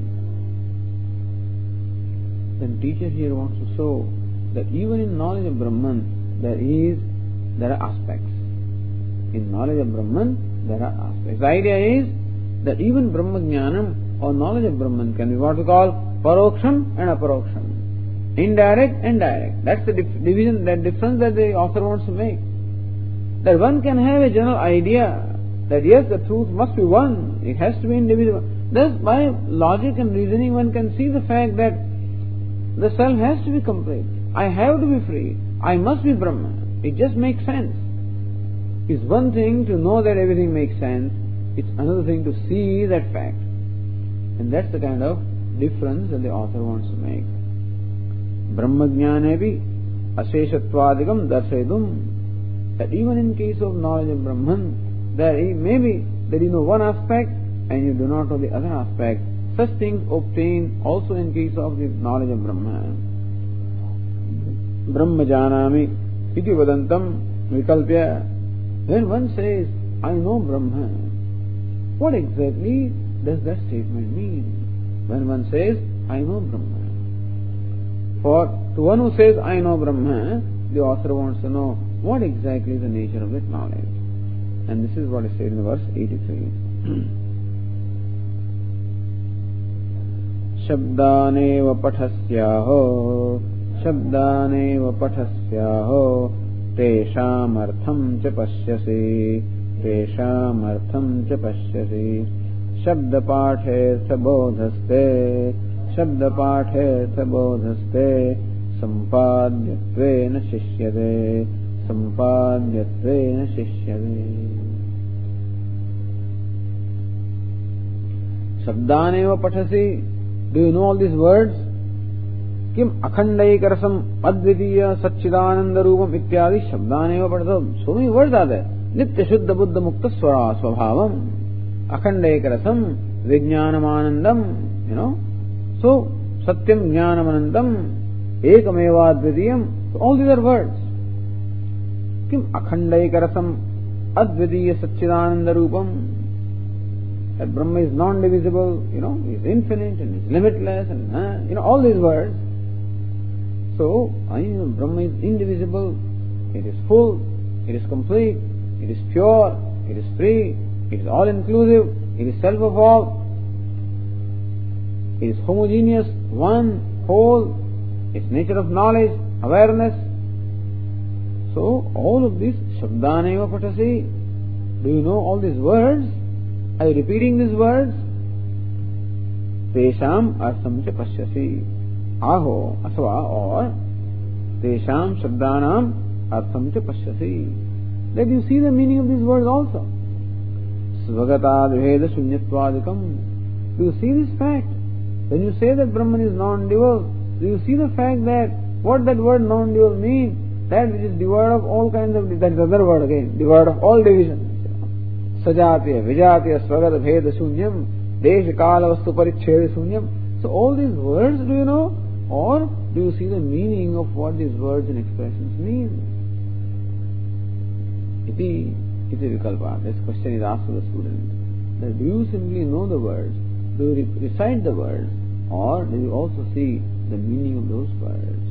Then teacher here wants to show that even in knowledge of Brahman, there is, there are aspects. In knowledge of Brahman, there are aspects. The idea is that even Brahma Jnanam or knowledge of Brahman can be what we call Paroksham and Aparoksham. Indirect and direct. That's the dif- division, that difference that the author wants to make. That one can have a general idea that yes, the truth must be one. It has to be indivisible. Thus, by logic and reasoning, one can see the fact that the self has to be complete. I have to be free. I must be Brahman. It just makes sense. It's one thing to know that everything makes sense. It's another thing to see that fact. And that's the kind of difference that the author wants to make. Brahma Jnanepi Asheshatvadigam Darshedum. That even in case of knowledge of Brahman, there may be that you know one aspect and you do not know the other aspect. Such things obtain also in case of the knowledge of Brahman. Brahma Janami iti vadantam vikalpya. When one says, I know Brahma, what exactly does that statement mean? When one says, I know Brahma. For to one who says, I know Brahma, the author wants to know what exactly is the nature of that knowledge. And this is what is said in verse eighty-three. Shabdanev pathasyaho Shabdanev pathasyaho Tesham artham cha pashyasi Tesham artham cha pashyasi Shabda pathe sabodhaste Shabda pathe sabodhaste Sampadyatve na shishyade Sampadyatve na shishyade. Shabdaneva pathasi. Do you know all these words? Kim akhandaikarasam advitiya satchidananda rupam ityadi shabdaneva pathasam. So many words are there. Nitya shuddha buddha mukta swara swabhavam. Akhandaikarasam vijnanamanandam. You know. So, satyam jnanamanandam. Ekameva advitiyam. So all these are words. Kim akhandaikarasam advitiya satchidananda rupam. That Brahma is non-divisible, you know, is infinite and is limitless and, uh, you know, all these words. So, I know Brahma is indivisible, it is full, it is complete, it is pure, it is free, it is all-inclusive, it is self of all, it is homogeneous, one, whole, its nature of knowledge, awareness. So, all of this, Shabdaneva Patasi, do you know all these words? Are you repeating these words? Tesham artham cha pashyasi. Aho, asva, or Tesham shabdanam artham cha pashyasi. That you see the meaning of these words also. Svagata dveda shunyatvadikam. Do you see this fact? When you say that Brahman is non-dual, do you see the fact that what that word non-dual means? That which is devoid of all kinds of, that is another word again, devoid of all divisions. Sajatiya, Vijatiya, Svagata, Bheda, Shunyam, Desha, Kala, Vastu, Parichheda, Shunyam. So all these words, do you know? Or do you see the meaning of what these words and expressions mean? Iti, iti vikalpa. This question is asked to the student. that do you simply know the words, do you re- recite the words, or do you also see the meaning of those words?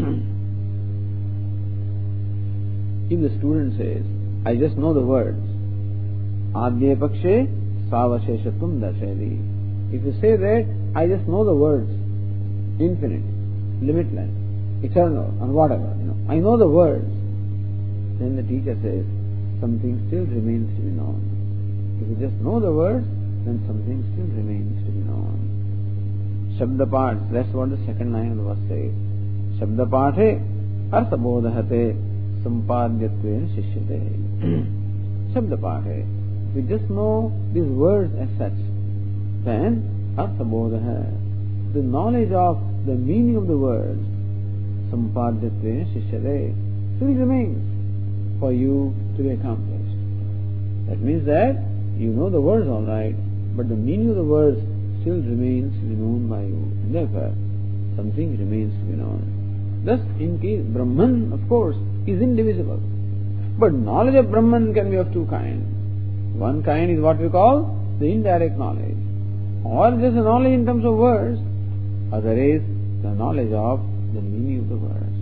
If the student says, I just know the words, Adye Pakshe Savasheshatum Darshayati. If you say that, I just know the words, infinite, limitless, eternal, and whatever, you know, I know the words, then the teacher says, something still remains to be known. If you just know the words, then something still remains to be known. Shabda Path, that's what the second line of the verse says. Shabda Pathe Artha Bodhate Sampadyatve Shishyate. Shabda Pathe. If you just know these words as such, then Artha Bodha, the knowledge of the meaning of the words, Sampadyatve Shishyate, still remains for you to be accomplished. That means that you know the words all right, but the meaning of the words still remains to be known by you. And therefore, something remains to be known. Thus, in case Brahman, of course, is indivisible. But knowledge of Brahman can be of two kinds. One kind is what we call the indirect knowledge, or just the knowledge in terms of words. Other is the knowledge of the meaning of the words.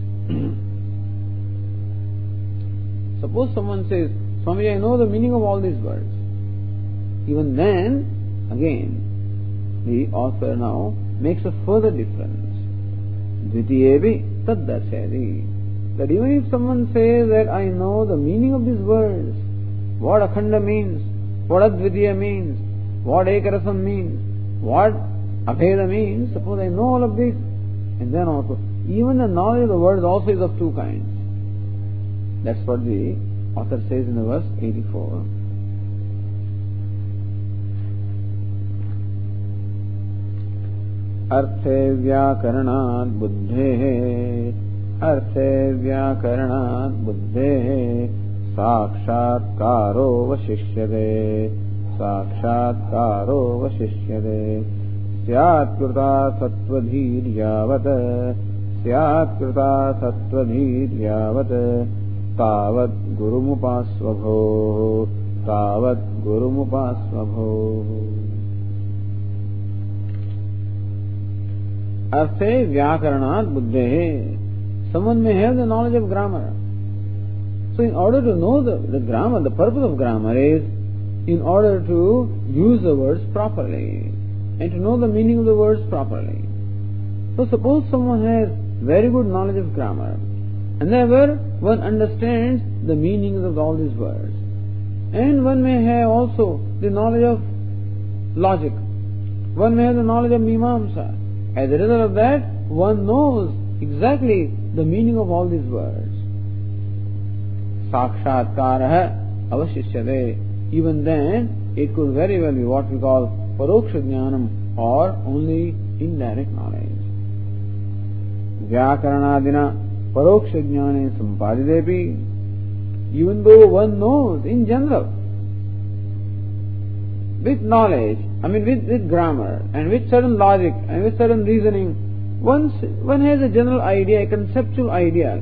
Suppose someone says, Swami, I know the meaning of all these words. Even then, again, the author now makes a further difference. Dvitiyevi tad darshayati. That even if someone says that I know the meaning of these words, what akhanda means, what advitiya means, what ekarasam means, what abheda means, suppose I know all of this, and then also, even the knowledge of the words also is of two kinds. That's what the author says in the verse eighty-four. Arthe vyakaranaat buddhe, arthe vyakaranaat buddhe, sakshatkaro vashishyade, sakshatkaro vashishyade, syat krita satvadhir yavat, syat krita satvadhir yavat, tavat gurumupasvabho, tavat gurumupasvabho. Arthe vyakaranaat buddhe. Someone may have the knowledge of grammar. So in order to know the, the grammar, the purpose of grammar is in order to use the words properly and to know the meaning of the words properly. So suppose someone has very good knowledge of grammar, and therefore one understands the meanings of all these words. And one may have also the knowledge of logic. One may have the knowledge of mimamsa. As a result of that, one knows exactly the meaning of all these words. Sakshatkara avashishyade. Even then, it could very well be what we call paroksha jnanam, or only indirect knowledge. Vyakaranadina paroksha jnane sampadidepi. Even though one knows in general, with knowledge, I mean with, with grammar, and with certain logic, and with certain reasoning, one, one has a general idea, a conceptual idea.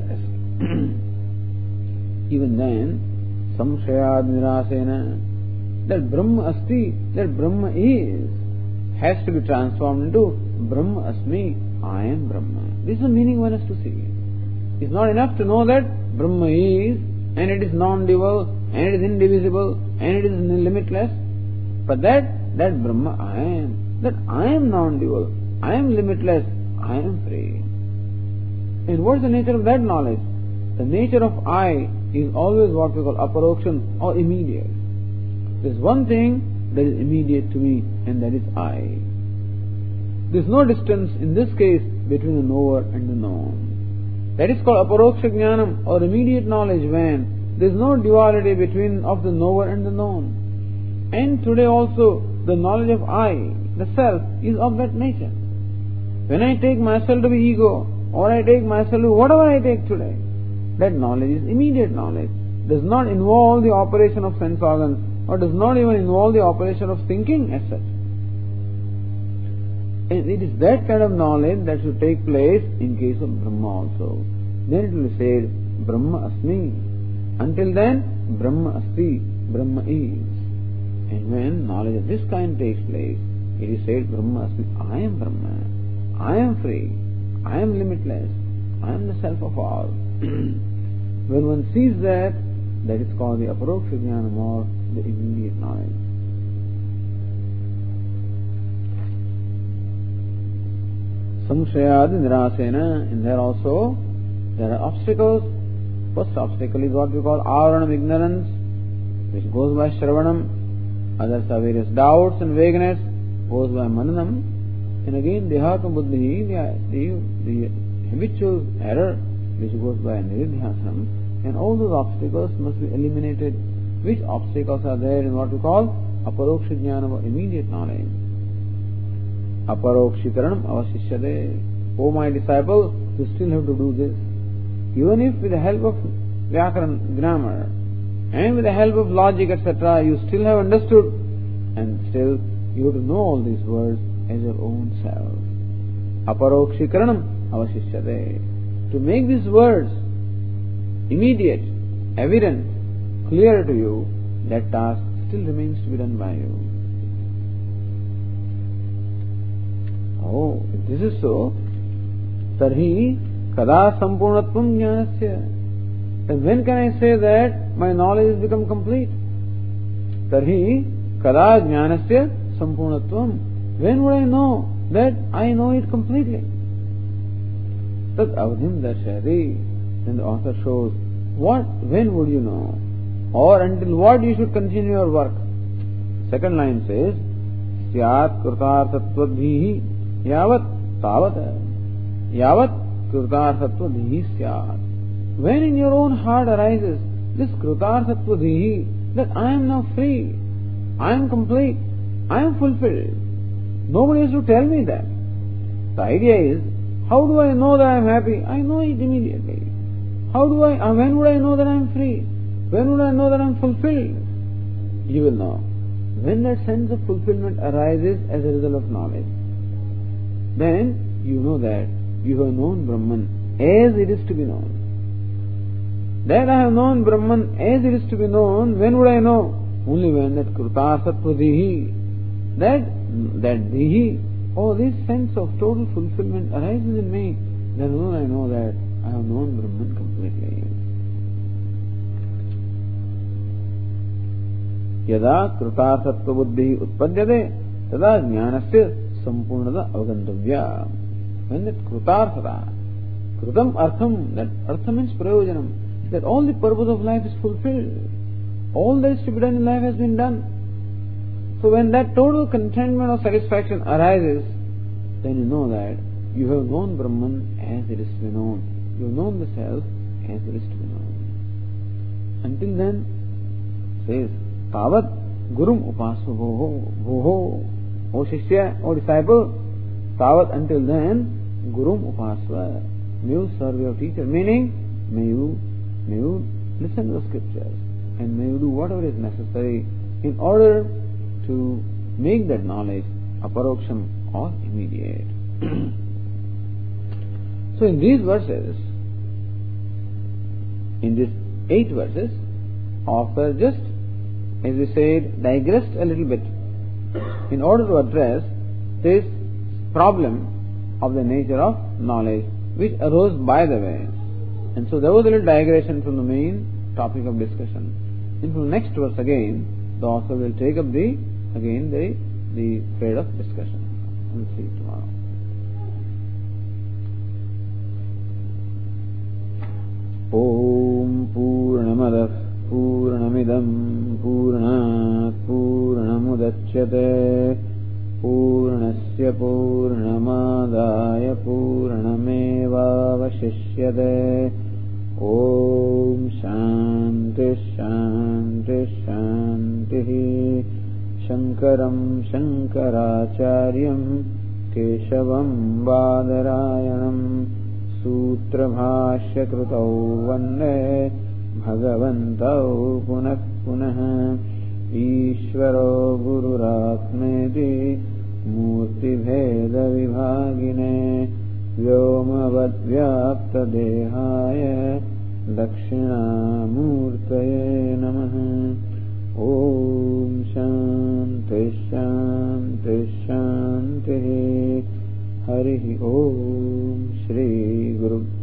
Even then, samshayad nirasena, that Brahma asti, that Brahma is, has to be transformed into Brahma asmi, I am Brahma. This is the meaning one has to see. It's not enough to know that Brahma is, and it is non-dual, and it is indivisible, and it is limitless. But that, that Brahma I am, that I am non-dual, I am limitless, I am free. And what is the nature of that knowledge? The nature of I is always what we call aparokshan, or immediate. There is one thing that is immediate to me, and that is I. There is no distance in this case between the knower and the known. That is called aparoksha jnanam, or immediate knowledge, when there is no duality between of the knower and the known. And today also, the knowledge of I, the self, is of that nature. When I take myself to be ego, or I take myself to whatever I take today, that knowledge is immediate knowledge. Does not involve the operation of sense organs, or does not even involve the operation of thinking as such. And it is that kind of knowledge that should take place in case of Brahma also. Then it will be said, Brahma asmi. Until then, Brahma asti, Brahma is. And when knowledge of this kind takes place, it is said, Brahmasmi, I am Brahma, I am free, I am limitless, I am the self of all. When one sees that, that is called the Aparoksha Jnanam, or the immediate knowledge. Samshayad Nirasena, and there also there are obstacles. First obstacle is what we call Avaranam, ignorance, which goes by Shravanam. Others are various doubts and vagueness, goes by Mananam. And again, Dehata Buddhi, the, the, the habitual error, which goes by Niridhyasanam. And all those obstacles must be eliminated. Which obstacles are there in what we call Aparoksha Jnanam, or immediate knowledge? Aparokshikaranam avasishyade. O my disciple, you still have to do this. Even if with the help of Vyakaran, grammar, and with the help of logic, et cetera, you still have understood, and still you have to know all these words as your own self. Aparokshikaranam avasishyade. To make these words immediate, evident, clear to you, that task still remains to be done by you. Oh, if this is so, tarhi kada sampurnatvam jnanasya. Then when can I say that my knowledge has become complete? Tarhi kada jnanasya sampurnatvam. When would I know that I know it completely? Tat avadhim darshayati. Then the author shows what, when would you know, or until what you should continue your work. Second line says, Syat kritarthatvadhihi yavat tavat yavat kritarthatvadhihi syat. When in your own heart arises this kritarthatvadhihi, that I am now free, I am complete, I am fulfilled. Nobody has to tell me that. The idea is, how do I know that I am happy? I know it immediately. How do I, uh, when would I know that I am free? When would I know that I am fulfilled? You will know. When that sense of fulfillment arises as a result of knowledge, then you know that you have known Brahman as it is to be known. That I have known Brahman as it is to be known, when would I know? Only when that kritarthatvadhihi, that, that dhihi, oh, this sense of total fulfillment arises in me, then when I know that I have known Brahman completely. Yada kritarthatva buddhi utpadyate, tada jnanasya sampurnata avagantavya. When that kritarthata, kritam artham, that artham means prayojanam, that all the purpose of life is fulfilled. All that is to be done in life has been done. So when that total contentment or satisfaction arises, then you know that you have known Brahman as it is to be known. You have known the self as it is to be known. Until then, says, Tavat Gurum Upasva Bhoho, Bhoho, O Shishya, O disciple, Tavat, until then, Gurum Upasva, may you serve your teacher. Meaning, may you, may you listen to the scriptures, and may you do whatever is necessary in order to make that knowledge aparoksham or immediate. So in these verses, in these eight verses, author just, as we said, digressed a little bit in order to address this problem of the nature of knowledge which arose by the way. And so there was a little digression from the main topic of discussion. And from the next verse again, the author will take up the, again, the, the thread of discussion. We'll see it tomorrow. Om Purnamadah Purnamidam Purnat Purnamudachyate Purnasya Purnamadaya Purnameva Vashishyate. Om Shanti Shanti Shanti. Shankaram Shankaracharyam Keshavam Badarayanam Sutra Bhashya Krutau Vande Bhagavantau Punah Punah. Ishvaro Gururatmeti Murti Bheda Vibhagine Vyomavad Vyapta Dehaya Dakshina Murtaye Namaha. Om Shanti Shanti Shanti. Hari Om Shri Guru